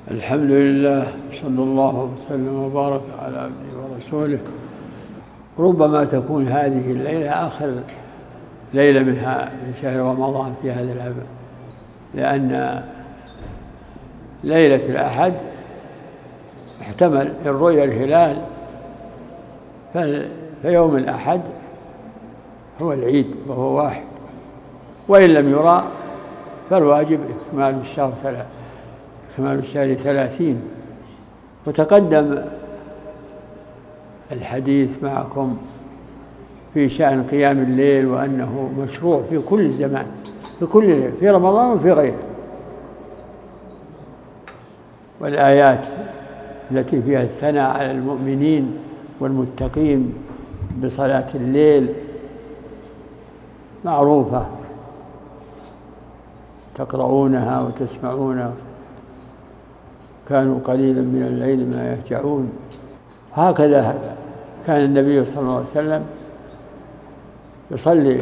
الحمد لله، صلى الله وسلم وبارك على عبده ورسوله. ربما تكون هذه الليلة آخر ليلة من شهر رمضان في هذا العام، لأن ليلة الأحد احتمل إن رؤي الهلال فيوم الأحد هو العيد وهو واحد، وإن لم يرى فالواجب إكمال الشهر 30. وتقدم الحديث معكم في شأن قيام الليل، وأنه مشروع في كل الزمان، في كل ليل، في رمضان وفي غيره. والآيات التي فيها الثناء على المؤمنين والمتقين بصلاة الليل معروفة، تقرؤونها وتسمعونها، كانوا قليلا من الليل ما يهجعون. هكذا كان النبي صلى الله عليه وسلم يصلي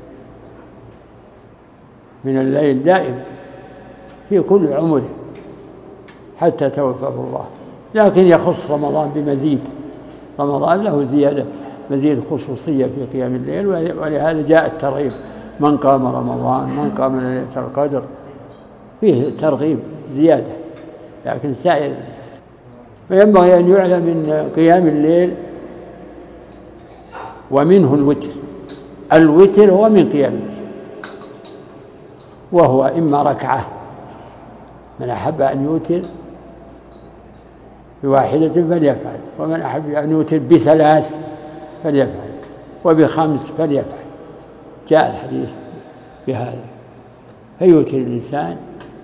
من الليل دائم في كل عمره حتى توفاه الله، لكن يخص رمضان بمزيد. رمضان له زيادة، مزيد خصوصية في قيام الليل، ولهذا جاء الترغيب: من قام رمضان، من قام ليلة القدر، فيه ترغيب زيادة. لكن سائر فينبغي أن يعلم من قيام الليل ومنه الوتر هو من قيام الليل، وهو إما ركعة، من أحب أن يوتر بواحدة فليفعل، ومن أحب أن يوتر ب3 فليفعل، وب5 فليفعل. جاء الحديث بهذا، فيوتر الإنسان.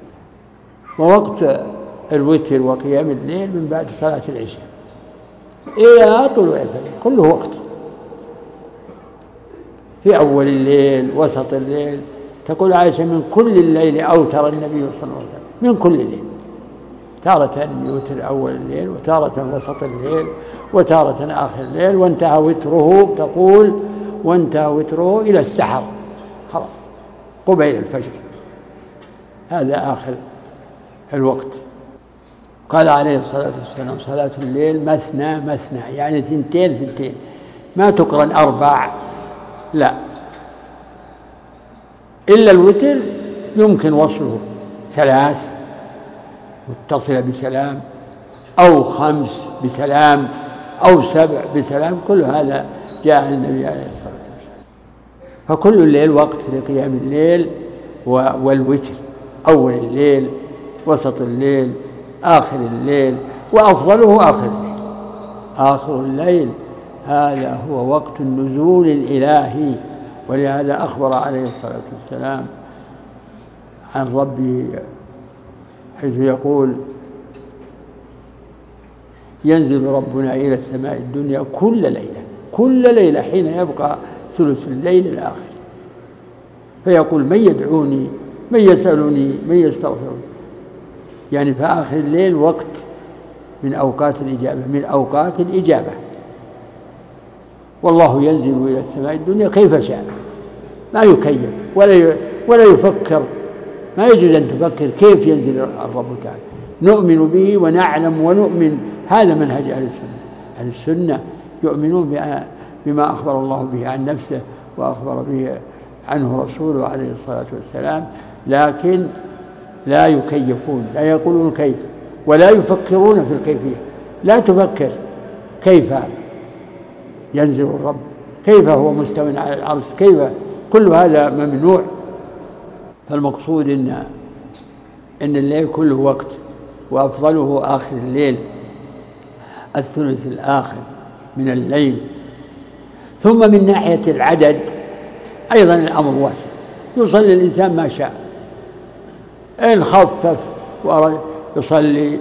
ووقت الوتر وقيام الليل من بعد صلاة العشاء إلى طلوع الفجر، كله وقت. في أول الليل، وسط الليل. تقول عائشة: من كل الليل أوتر النبي صلى الله عليه وسلم، من كل الليل. تارة يوتر أول الليل، وتارة وسط الليل، وتارة آخر الليل، وانتهى وتره، تقول: وانتهى وتره إلى السحر، خلاص قبيل الفجر. هذا آخر الوقت. قال عليه الصلاة والسلام: صلاة الليل مثنى مثنى، يعني 2 ما تقرن 4، لا، إلا الوتر يمكن وصله 3 متصلة بسلام، أو 5 بسلام، أو 7 بسلام. كل هذا جاء عن النبي عليه الصلاة والسلام. فكل الليل وقت لقيام الليل والوتر، أول الليل، وسط الليل، آخر الليل، وأفضله آخر الليل. آخر الليل هذا هو وقت النزول الإلهي، ولهذا أخبر عليه الصلاة والسلام عن ربه حيث يقول: ينزل ربنا إلى السماء الدنيا كل ليلة حين يبقى ثلث الليل الآخر، فيقول: من يدعوني، من يسألني، من يستغفرني. يعني في آخر الليل وقت من أوقات الإجابة، والله ينزل إلى السماء الدنيا كيف شاء، ما يكيف ولا يفكر. ما يجوز أن تفكر كيف ينزل الرب تعالى. نؤمن به ونعلم ونؤمن. هذا منهج أهل السنة. أهل السنة يؤمنون بما أخبر الله به عن نفسه وأخبر به عنه رسوله عليه الصلاة والسلام، لكن لا يكيفون، لا يقولون كيف، ولا يفكرون في الكيفية. لا تفكر كيف ينزل الرب، كيف هو مستوٍ على العرش، كيف، كل هذا ممنوع. فالمقصود إن الليل كله وقت، وأفضله آخر الليل، الثلث الآخر من الليل. ثم من ناحية العدد أيضا الأمر واسع، يصلي الإنسان ما شاء. إن خفف يصلي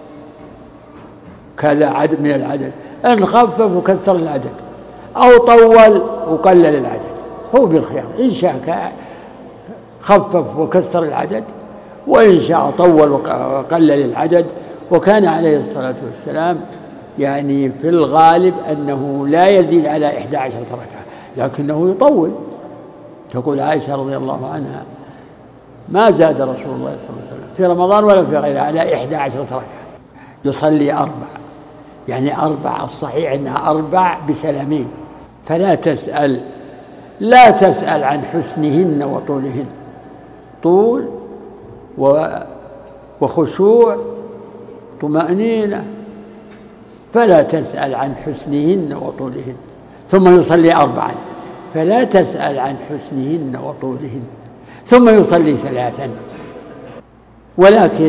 كذا عدد من العدد، إن خفف وكثر العدد، أو طول وقلل العدد، هو بالخيار. إن شاء خفف وكثر العدد، وإن شاء طول وقلل العدد. وكان عليه الصلاة والسلام يعني في الغالب أنه لا يزيد على 11 ركعة، لكنه يطول. تقول عائشة رضي الله عنها: ما زاد رسول الله صلى الله عليه وسلم في رمضان ولا في غيره على 11 ركعة. يصلي 4، يعني 4 الصحيح أنها 4 بسلامين. فلا تسأل، لا تسأل عن حسنهن وطولهن، طول وخشوع طمأنينة، فلا تسأل عن حسنهن وطولهن. ثم يصلي 4 فلا تسأل عن حسنهن وطولهن. ثم يصلي 3 ولكن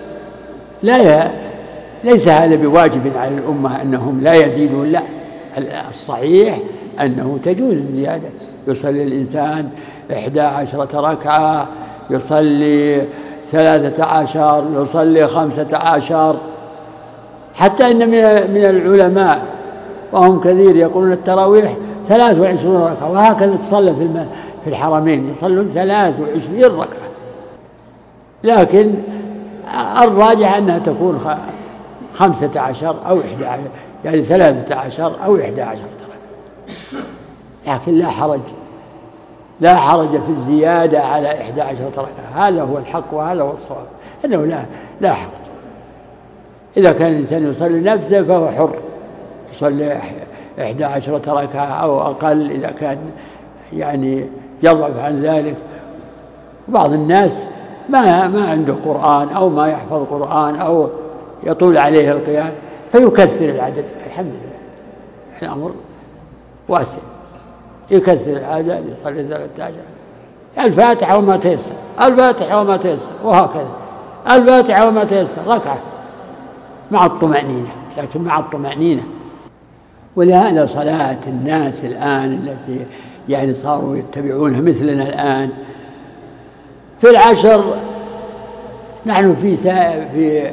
ليس هذا بواجب على الأمة أنهم لا يزيدون، لا، الصحيح أنه تجوز الزيادة. يصلي الإنسان 11 ركعة، يصلي 13، يصلي 15. حتى إن من العلماء وهم كثير يقولون التراويح 23 ركعة، وهكذا تصلى في الحرمين يصلون 23 ركعة. لكن الراجح أنها تكون 15 أو 11، يعني 13 أو 11 ركعة. لكن لا حرج في الزيادة على 11 ركعة. هذا هو الحق وهذا هو الصواب، أنه لا حرج. إذا كان الإنسان يصلي نفسه فهو حر، يصلي 11 ركعة أو أقل إذا كان يعني يضعف عن ذلك. بعض الناس ما عنده قرآن أو ما يحفظ قرآن أو يطول عليه القيام فيكثر العدد. الحمد لله، الأمر واسع، يكثر العدد، يصلي 13 الفاتحة وما تيسر، الفاتحة وما تيسر، وهكذا الفاتحة وما تيسر ركعة مع الطمأنينة، لكن مع الطمأنينة. ولهذا صلاة الناس الآن التي يعني صاروا يتبعونها مثلنا الآن في العشر، نحن في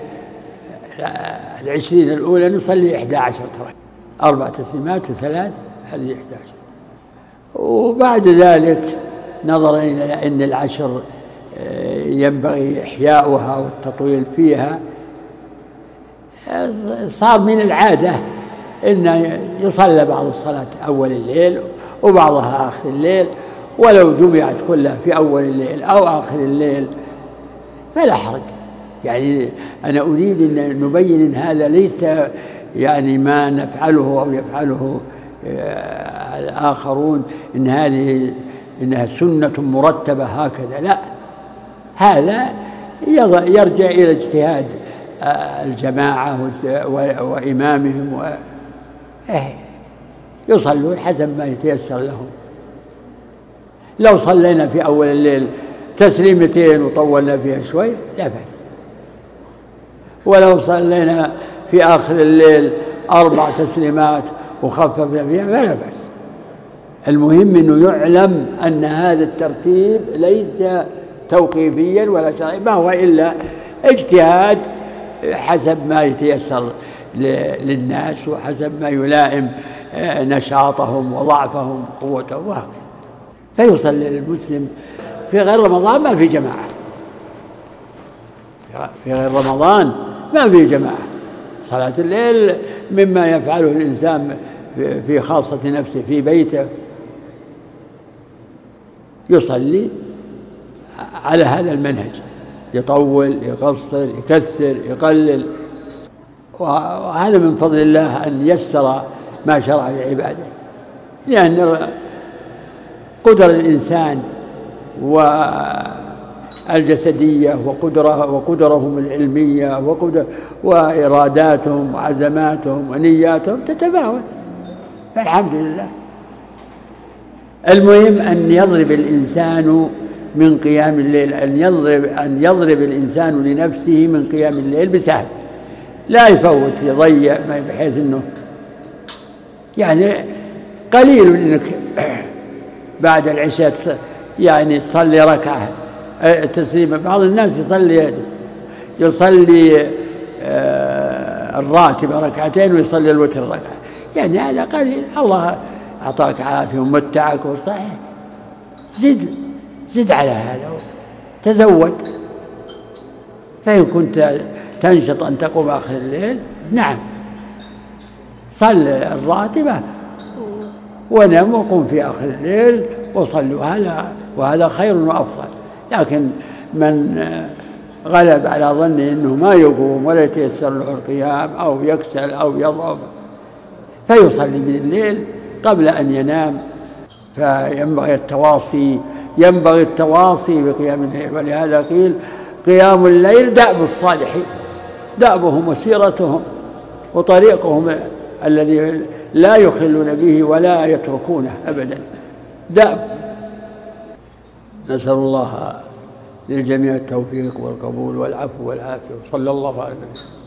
20 الأولى نصلي 11 ركعة، 4 تسليمات و3، هذه 11. وبعد ذلك نظرا إلى أن العشر ينبغي إحياؤها والتطويل فيها، صار من العادة أن يصلى بعض الصلاة أول الليل وبعضها آخر الليل، ولو جمعت كلها في أول الليل أو آخر الليل فلا حرج. يعني أنا أريد أن نبين أن هذا ليس يعني ما نفعله أو يفعله الآخرون إنها سنة مرتبة هكذا، لا، هذا يرجع إلى اجتهاد الجماعة وإمامهم، يصلون حسب ما يتيسر لهم. لو صلينا في أول الليل تسليمتين وطولنا فيها شوي لا بأس، ولو صلينا في آخر الليل 4 تسليمات وخففنا فيها فلا بأس. المهم أنه يعلم أن هذا الترتيب ليس توقيفيا ولا شرعي، ما هو إلا اجتهاد حسب ما يتيسر للناس وحسب ما يلائم نشاطهم وضعفهم وقوتهم. فيصلي المسلم في غير رمضان ما في جماعة، في غير رمضان ما في جماعة. صلاة الليل مما يفعله الإنسان في خاصة نفسه في بيته، يصلي على هذا المنهج، يطول، يقصر، يكثر، يقلل. وهذا من فضل الله أن يسر ما شرع لعباده، لأن قدر الإنسان والجسدية وقدرهم العلمية وإراداتهم وعزماتهم ونياتهم تتفاوت، فالحمد لله. المهم أن يضرب الإنسان من قيام الليل، أن يضرب الإنسان لنفسه من قيام الليل بسهل، لا يفوت يضيع بحيث أنه يعني قليل أنك بعد العشاء يعني تصلي ركعة تسليمة. بعض الناس يصلي الراتب 2 ويصلي الوتر ركعة، يعني هذا قليل. الله أعطاك عافية ومتعك وصحيح، زد على هذا، تزود. فإن كنت تنشط أن تقوم آخر الليل، نعم، صل الراتبة ونم وقم في آخر الليل وصلوا، وهذا خير وأفضل. لكن من غلب على ظنه أنه ما يقوم ولا يتيسر له القيام أو يكسل أو يضعف فيصلي بالليل قبل أن ينام. فينبغي التواصي بقيام الليل. ولهذا قيل قيام الليل دأب الصالحين، دأبهم وسيرتهم وطريقهم الذي لا يخلون به ولا يتركونه أبدا، دأب. نسأل الله للجميع التوفيق والقبول والعفو والعافية. صلى الله عليه وسلم.